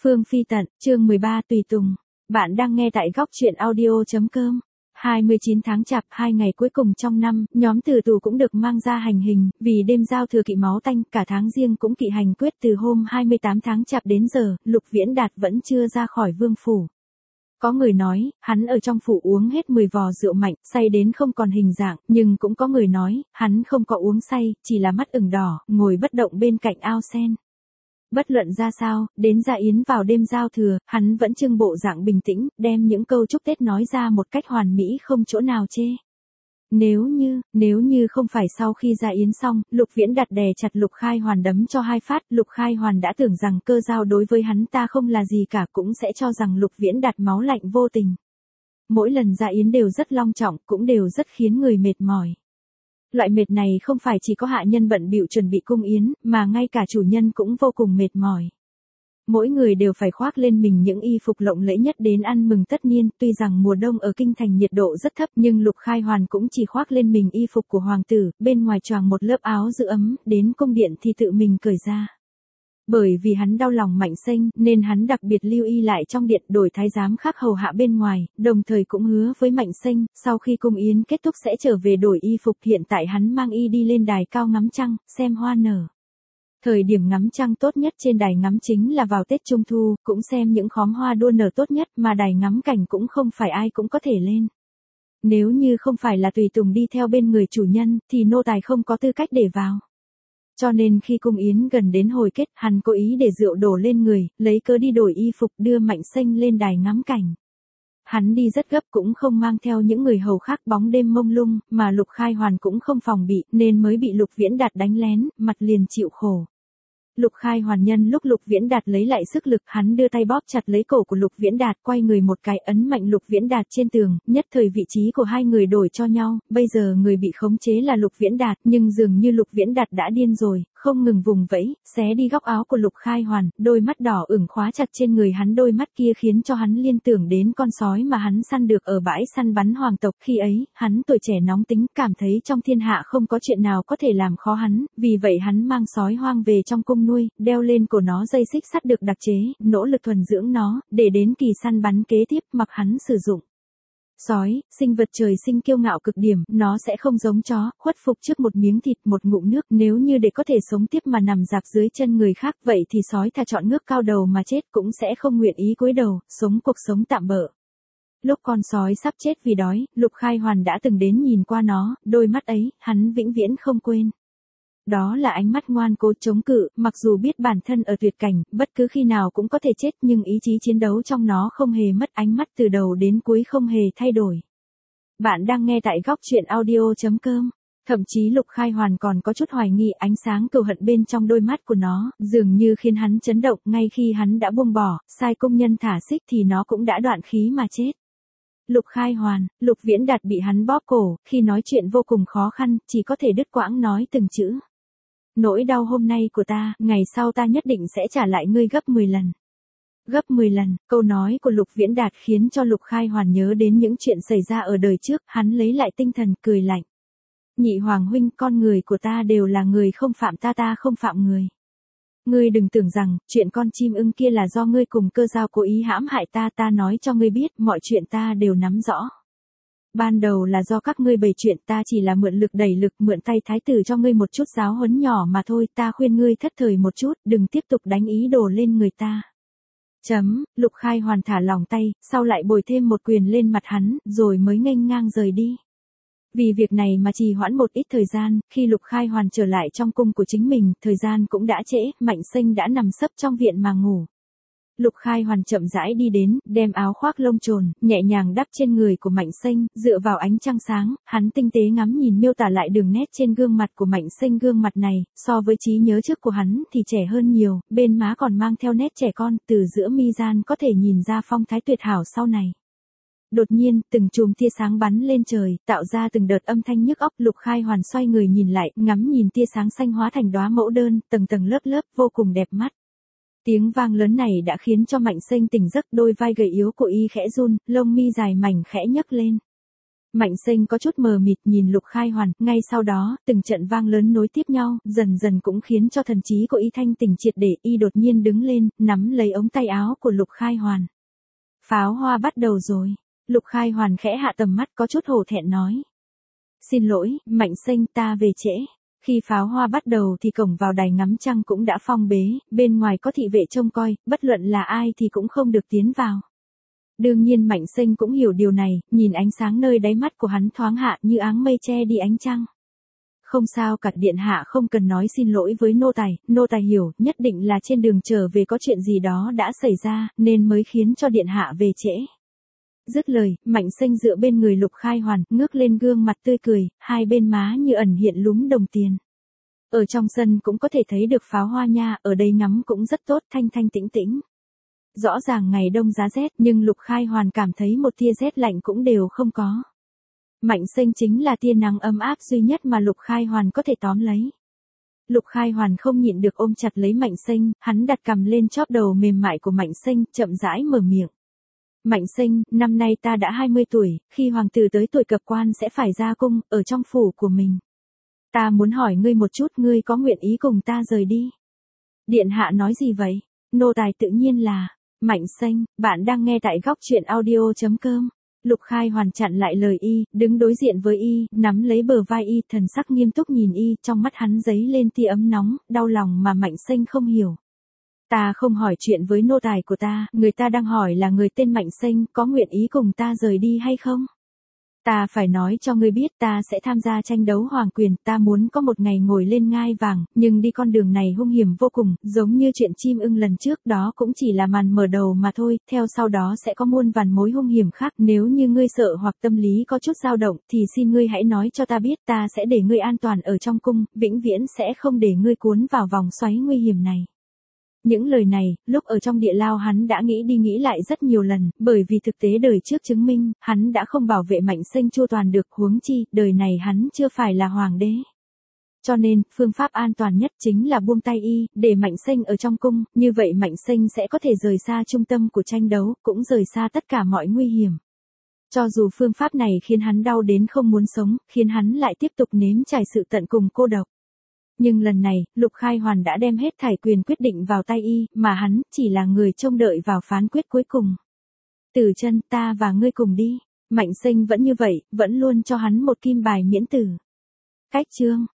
Phương Phi Tận, chương 13 tùy tùng. Bạn đang nghe tại góc truyện audio.com. 29 tháng Chạp, 2 ngày cuối cùng trong năm, nhóm tử tù cũng được mang ra hành hình, vì đêm giao thừa kỵ máu tanh, cả tháng Giêng cũng kỵ hành quyết từ hôm 28 tháng Chạp đến giờ, Lục Viễn Đạt vẫn chưa ra khỏi vương phủ. Có người nói, hắn ở trong phủ uống hết 10 vò rượu mạnh, say đến không còn hình dạng, nhưng cũng có người nói, hắn không có uống say, chỉ là mắt ửng đỏ, ngồi bất động bên cạnh ao sen. Bất luận ra sao, đến Gia Yến vào đêm giao thừa, hắn vẫn trưng bộ dạng bình tĩnh, đem những câu chúc Tết nói ra một cách hoàn mỹ không chỗ nào chê. Nếu như không phải sau khi Gia Yến xong, Lục Viễn Đạt đè chặt Lục Khai Hoàn đấm cho 2 phát, Lục Khai Hoàn đã tưởng rằng cơ giao đối với hắn ta không là gì cả, cũng sẽ cho rằng Lục Viễn Đạt máu lạnh vô tình. Mỗi lần Gia Yến đều rất long trọng, cũng đều rất khiến người mệt mỏi. Loại mệt này không phải chỉ có hạ nhân bận bịu chuẩn bị cung yến, mà ngay cả chủ nhân cũng vô cùng mệt mỏi. Mỗi người đều phải khoác lên mình những y phục lộng lẫy nhất đến ăn mừng tất niên, tuy rằng mùa đông ở kinh thành nhiệt độ rất thấp, nhưng Lục Khai Hoàn cũng chỉ khoác lên mình y phục của hoàng tử, bên ngoài choàng một lớp áo giữ ấm, đến cung điện thì tự mình cởi ra. Bởi vì hắn đau lòng Mạnh Xênh, nên hắn đặc biệt lưu y lại trong điện, đổi thái giám khác hầu hạ bên ngoài, đồng thời cũng hứa với Mạnh Xênh, sau khi cung yến kết thúc sẽ trở về đổi y phục. Hiện tại hắn mang y đi lên đài cao ngắm trăng, xem hoa nở. Thời điểm ngắm trăng tốt nhất trên đài ngắm chính là vào Tết Trung Thu, cũng xem những khóm hoa đua nở tốt nhất, mà đài ngắm cảnh cũng không phải ai cũng có thể lên. Nếu như không phải là tùy tùng đi theo bên người chủ nhân, thì nô tài không có tư cách để vào. Cho nên khi cung yến gần đến hồi kết, hắn cố ý để rượu đổ lên người, lấy cớ đi đổi y phục, đưa Mạnh Xênh lên đài ngắm cảnh. Hắn đi rất gấp, cũng không mang theo những người hầu khác, bóng đêm mông lung, mà Lục Khai Hoàn cũng không phòng bị, nên mới bị Lục Viễn Đạt đánh lén, mặt liền chịu khổ. Lục Khai Hoàn nhân lúc Lục Viễn Đạt lấy lại sức lực, hắn đưa tay bóp chặt lấy cổ của Lục Viễn Đạt, quay người một cái ấn mạnh Lục Viễn Đạt trên tường, nhất thời vị trí của hai người đổi cho nhau, bây giờ người bị khống chế là Lục Viễn Đạt, nhưng dường như Lục Viễn Đạt đã điên rồi, không ngừng vùng vẫy, xé đi góc áo của Lục Khai Hoàn, đôi mắt đỏ ửng khóa chặt trên người hắn, đôi mắt kia khiến cho hắn liên tưởng đến con sói mà hắn săn được ở bãi săn bắn hoàng tộc. Khi ấy, hắn tuổi trẻ nóng tính, cảm thấy trong thiên hạ không có chuyện nào có thể làm khó hắn, vì vậy hắn mang sói hoang về trong cung nuôi, đeo lên cổ nó dây xích sắt được đặc chế, nỗ lực thuần dưỡng nó, để đến kỳ săn bắn kế tiếp mặc hắn sử dụng. Sói, sinh vật trời sinh kiêu ngạo cực điểm, nó sẽ không giống chó, khuất phục trước một miếng thịt, một ngụm nước, nếu như để có thể sống tiếp mà nằm rạp dưới chân người khác, vậy thì sói thà chọn ngước cao đầu mà chết cũng sẽ không nguyện ý cúi đầu, sống cuộc sống tạm bợ. Lúc con sói sắp chết vì đói, Lục Khai Hoàn đã từng đến nhìn qua nó, đôi mắt ấy, hắn vĩnh viễn không quên. Đó là ánh mắt ngoan cố chống cự, mặc dù biết bản thân ở tuyệt cảnh, bất cứ khi nào cũng có thể chết, nhưng ý chí chiến đấu trong nó không hề mất, ánh mắt từ đầu đến cuối không hề thay đổi. Bạn đang nghe tại góc truyện audio.com. Thậm chí Lục Khai Hoàn còn có chút hoài nghi ánh sáng cừu hận bên trong đôi mắt của nó, dường như khiến hắn chấn động. Ngay khi hắn đã buông bỏ, sai công nhân thả xích thì nó cũng đã đoạn khí mà chết. Lục Khai Hoàn, Lục Viễn Đạt bị hắn bóp cổ, khi nói chuyện vô cùng khó khăn, chỉ có thể đứt quãng nói từng chữ. Nỗi đau hôm nay của ta, ngày sau ta nhất định sẽ trả lại ngươi gấp 10 lần. Gấp 10 lần, câu nói của Lục Viễn Đạt khiến cho Lục Khai Hoàn nhớ đến những chuyện xảy ra ở đời trước, hắn lấy lại tinh thần, cười lạnh. Nhị hoàng huynh, con người của ta đều là người không phạm ta, ta không phạm người. Ngươi đừng tưởng rằng, chuyện con chim ưng kia là do ngươi cùng cơ giao cố ý hãm hại ta, ta nói cho ngươi biết, mọi chuyện ta đều nắm rõ. Ban đầu là do các ngươi bày chuyện, ta chỉ là mượn lực đẩy lực, mượn tay thái tử cho ngươi một chút giáo huấn nhỏ mà thôi, ta khuyên ngươi thất thời một chút, đừng tiếp tục đánh ý đồ lên người ta. Lục Khai Hoàn thả lỏng tay, sau lại bồi thêm một quyền lên mặt hắn, rồi mới nghênh ngang rời đi. Vì việc này mà trì hoãn một ít thời gian, khi Lục Khai Hoàn trở lại trong cung của chính mình, thời gian cũng đã trễ, Mạnh Xênh đã nằm sấp trong viện mà ngủ. Lục Khai Hoàn chậm rãi đi đến, đem áo khoác lông trồn, nhẹ nhàng đắp trên người của Mạnh Xênh, dựa vào ánh trăng sáng, hắn tinh tế ngắm nhìn miêu tả lại đường nét trên gương mặt của Mạnh Xênh. Gương mặt này, so với trí nhớ trước của hắn thì trẻ hơn nhiều, bên má còn mang theo nét trẻ con, từ giữa mi gian có thể nhìn ra phong thái tuyệt hảo sau này. Đột nhiên, từng chùm tia sáng bắn lên trời, tạo ra từng đợt âm thanh nhức óc. Lục Khai Hoàn xoay người nhìn lại, ngắm nhìn tia sáng xanh hóa thành đóa mẫu đơn, tầng tầng lớp lớp, vô cùng đẹp mắt. Tiếng vang lớn này đã khiến cho Mạnh Xênh tỉnh giấc, đôi vai gầy yếu của y khẽ run, lông mi dài mảnh khẽ nhấc lên. Mạnh Sinh có chút mờ mịt nhìn Lục Khai Hoàn, ngay sau đó, từng trận vang lớn nối tiếp nhau, dần dần cũng khiến cho thần trí của y thanh tỉnh triệt để, y đột nhiên đứng lên, nắm lấy ống tay áo của Lục Khai Hoàn. Pháo hoa bắt đầu rồi. Lục Khai Hoàn khẽ hạ tầm mắt có chút hổ thẹn nói. Xin lỗi, Mạnh Sinh, ta về trễ. Khi pháo hoa bắt đầu thì cổng vào đài ngắm trăng cũng đã phong bế, bên ngoài có thị vệ trông coi, bất luận là ai thì cũng không được tiến vào. Đương nhiên Mạnh Sinh cũng hiểu điều này, nhìn ánh sáng nơi đáy mắt của hắn thoáng hạ như áng mây che đi ánh trăng. Không sao cả, điện hạ không cần nói xin lỗi với nô tài hiểu, nhất định là trên đường trở về có chuyện gì đó đã xảy ra, nên mới khiến cho điện hạ về trễ. Dứt lời, Mạnh Sinh dựa bên người Lục Khai Hoàn, ngước lên gương mặt tươi cười, hai bên má như ẩn hiện lúm đồng tiền. Ở trong sân cũng có thể thấy được pháo hoa nha, ở đây ngắm cũng rất tốt, thanh thanh tĩnh tĩnh. Rõ ràng ngày đông giá rét, nhưng Lục Khai Hoàn cảm thấy một tia rét lạnh cũng đều không có. Mạnh Sinh chính là tia nắng ấm áp duy nhất mà Lục Khai Hoàn có thể tóm lấy. Lục Khai Hoàn không nhịn được ôm chặt lấy Mạnh Sinh, hắn đặt cằm lên chóp đầu mềm mại của Mạnh Sinh, chậm rãi mở miệng. Mạnh Sinh, năm nay ta đã 20 tuổi, khi hoàng tử tới tuổi cập quan sẽ phải ra cung, ở trong phủ của mình. Ta muốn hỏi ngươi một chút, ngươi có nguyện ý cùng ta rời đi? Điện hạ nói gì vậy? Nô tài tự nhiên là... Mạnh Sinh, bạn đang nghe tại góc truyện audio.com. Lục Khai Hoàn chặn lại lời y, đứng đối diện với y, nắm lấy bờ vai y, thần sắc nghiêm túc nhìn y, trong mắt hắn dấy lên tia ấm nóng, đau lòng mà Mạnh Sinh không hiểu. Ta không hỏi chuyện với nô tài của ta, người ta đang hỏi là người tên Mạnh Sinh có nguyện ý cùng ta rời đi hay không? Ta phải nói cho ngươi biết ta sẽ tham gia tranh đấu hoàng quyền, ta muốn có một ngày ngồi lên ngai vàng, nhưng đi con đường này hung hiểm vô cùng, giống như chuyện chim ưng lần trước đó cũng chỉ là màn mở đầu mà thôi, theo sau đó sẽ có muôn vàn mối hung hiểm khác, nếu như ngươi sợ hoặc tâm lý có chút dao động thì xin ngươi hãy nói cho ta biết, ta sẽ để ngươi an toàn ở trong cung, vĩnh viễn sẽ không để ngươi cuốn vào vòng xoáy nguy hiểm này. Những lời này, lúc ở trong địa lao hắn đã nghĩ đi nghĩ lại rất nhiều lần, bởi vì thực tế đời trước chứng minh, hắn đã không bảo vệ Mạnh Sinh chu toàn được, huống chi, đời này hắn chưa phải là hoàng đế. Cho nên, phương pháp an toàn nhất chính là buông tay y, để Mạnh Sinh ở trong cung, như vậy Mạnh Sinh sẽ có thể rời xa trung tâm của tranh đấu, cũng rời xa tất cả mọi nguy hiểm. Cho dù phương pháp này khiến hắn đau đến không muốn sống, khiến hắn lại tiếp tục nếm trải sự tận cùng cô độc. Nhưng lần này, Lục Khai Hoàn đã đem hết thảy quyền quyết định vào tay y, mà hắn chỉ là người trông đợi vào phán quyết cuối cùng. Tử Chân, ta và ngươi cùng đi. Mạnh Sinh vẫn như vậy, vẫn luôn cho hắn một kim bài miễn tử. Cách chương